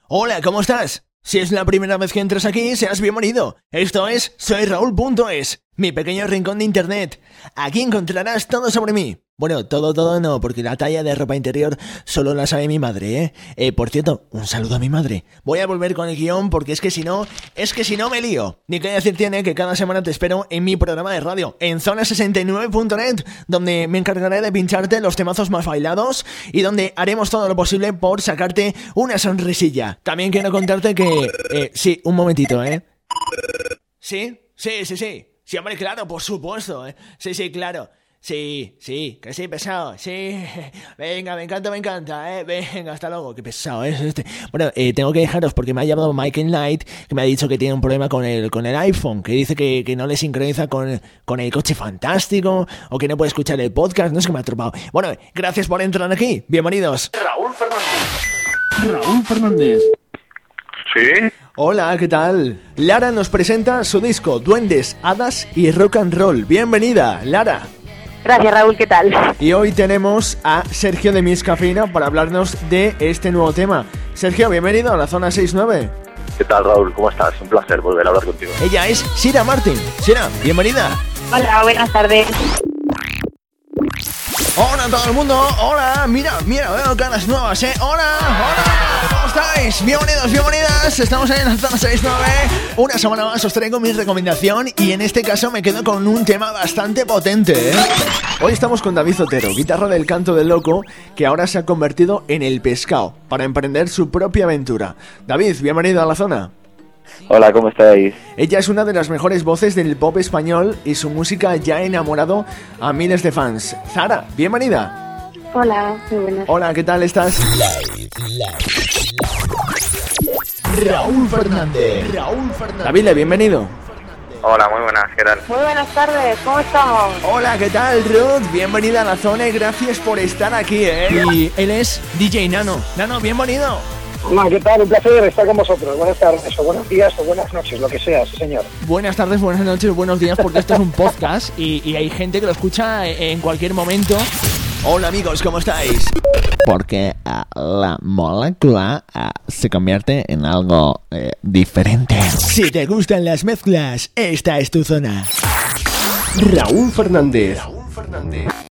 Hola, ¿cómo estás? Si es la primera vez que entras aquí, seas bienvenido. Esto es soyraúl.es, mi pequeño rincón de internet. Aquí encontrarás todo sobre mí. Bueno, todo no, porque la talla de ropa interior solo la sabe mi madre, ¿eh? Por cierto, un saludo a mi madre. Voy a volver con el guión porque es que si no me lío. Ni que decir tiene que cada semana te espero en mi programa de radio, en zona69.net, donde me encargaré de pincharte los temazos más bailados y donde haremos todo lo posible por sacarte una sonrisilla. También quiero contarte que... sí, un momentito, ¿eh? ¿Sí? Sí, hombre, claro, por supuesto, ¿eh? Sí, claro. Sí, que sí, pesado, sí. Venga, me encanta, venga, hasta luego, qué pesado es este. Bueno, tengo que dejaros porque me ha llamado Michael Knight, que me ha dicho que tiene un problema con el iPhone, que dice que no le sincroniza con el coche fantástico, o que no puede escuchar el podcast, no sé qué me ha atropado. Bueno, gracias por entrar aquí, bienvenidos. Raúl Fernández. ¿Sí? Hola, ¿qué tal? Lara nos presenta su disco Duendes, Hadas y Rock and Roll. Bienvenida, Lara. Gracias, Raúl, ¿qué tal? Y hoy tenemos a Sergio de Miss Cafeína para hablarnos de este nuevo tema. Sergio, bienvenido a la Zona 69. ¿Qué tal, Raúl? ¿Cómo estás? Un placer volver a hablar contigo. Ella es Sira Martin. Sira, bienvenida. Hola, buenas tardes. Hola a todo el mundo, hola, mira, veo caras nuevas, hola, ¿cómo estáis? Bienvenidas, estamos ahí en la Zona 69. Una semana más os traigo mi recomendación y en este caso me quedo con un tema bastante potente, Hoy estamos con David Otero, guitarra del Canto del Loco, que ahora se ha convertido en El Pescado, para emprender su propia aventura. David, bienvenido a la zona. Hola, ¿cómo estáis? Ella es una de las mejores voces del pop español y su música ya ha enamorado a miles de fans. Zara, bienvenida. Hola, muy buenas. Hola, ¿qué tal estás? Raúl Fernández. David, bienvenido. Hola, muy buenas, ¿qué tal? Muy buenas tardes, ¿cómo estamos? Hola, ¿qué tal, Ruth? Bienvenida a la zona y gracias por estar aquí, Y él es DJ Nano. Nano, bienvenido. Hola, ¿qué tal? Un placer estar con vosotros. Buenas tardes, o buenos días, o buenas noches, lo que sea, sí, señor. Buenas tardes, buenas noches, buenos días, porque esto es un podcast y hay gente que lo escucha en cualquier momento. Hola, amigos, ¿cómo estáis? Porque la molécula se convierte en algo diferente. Si te gustan las mezclas, esta es tu zona. Raúl Fernández.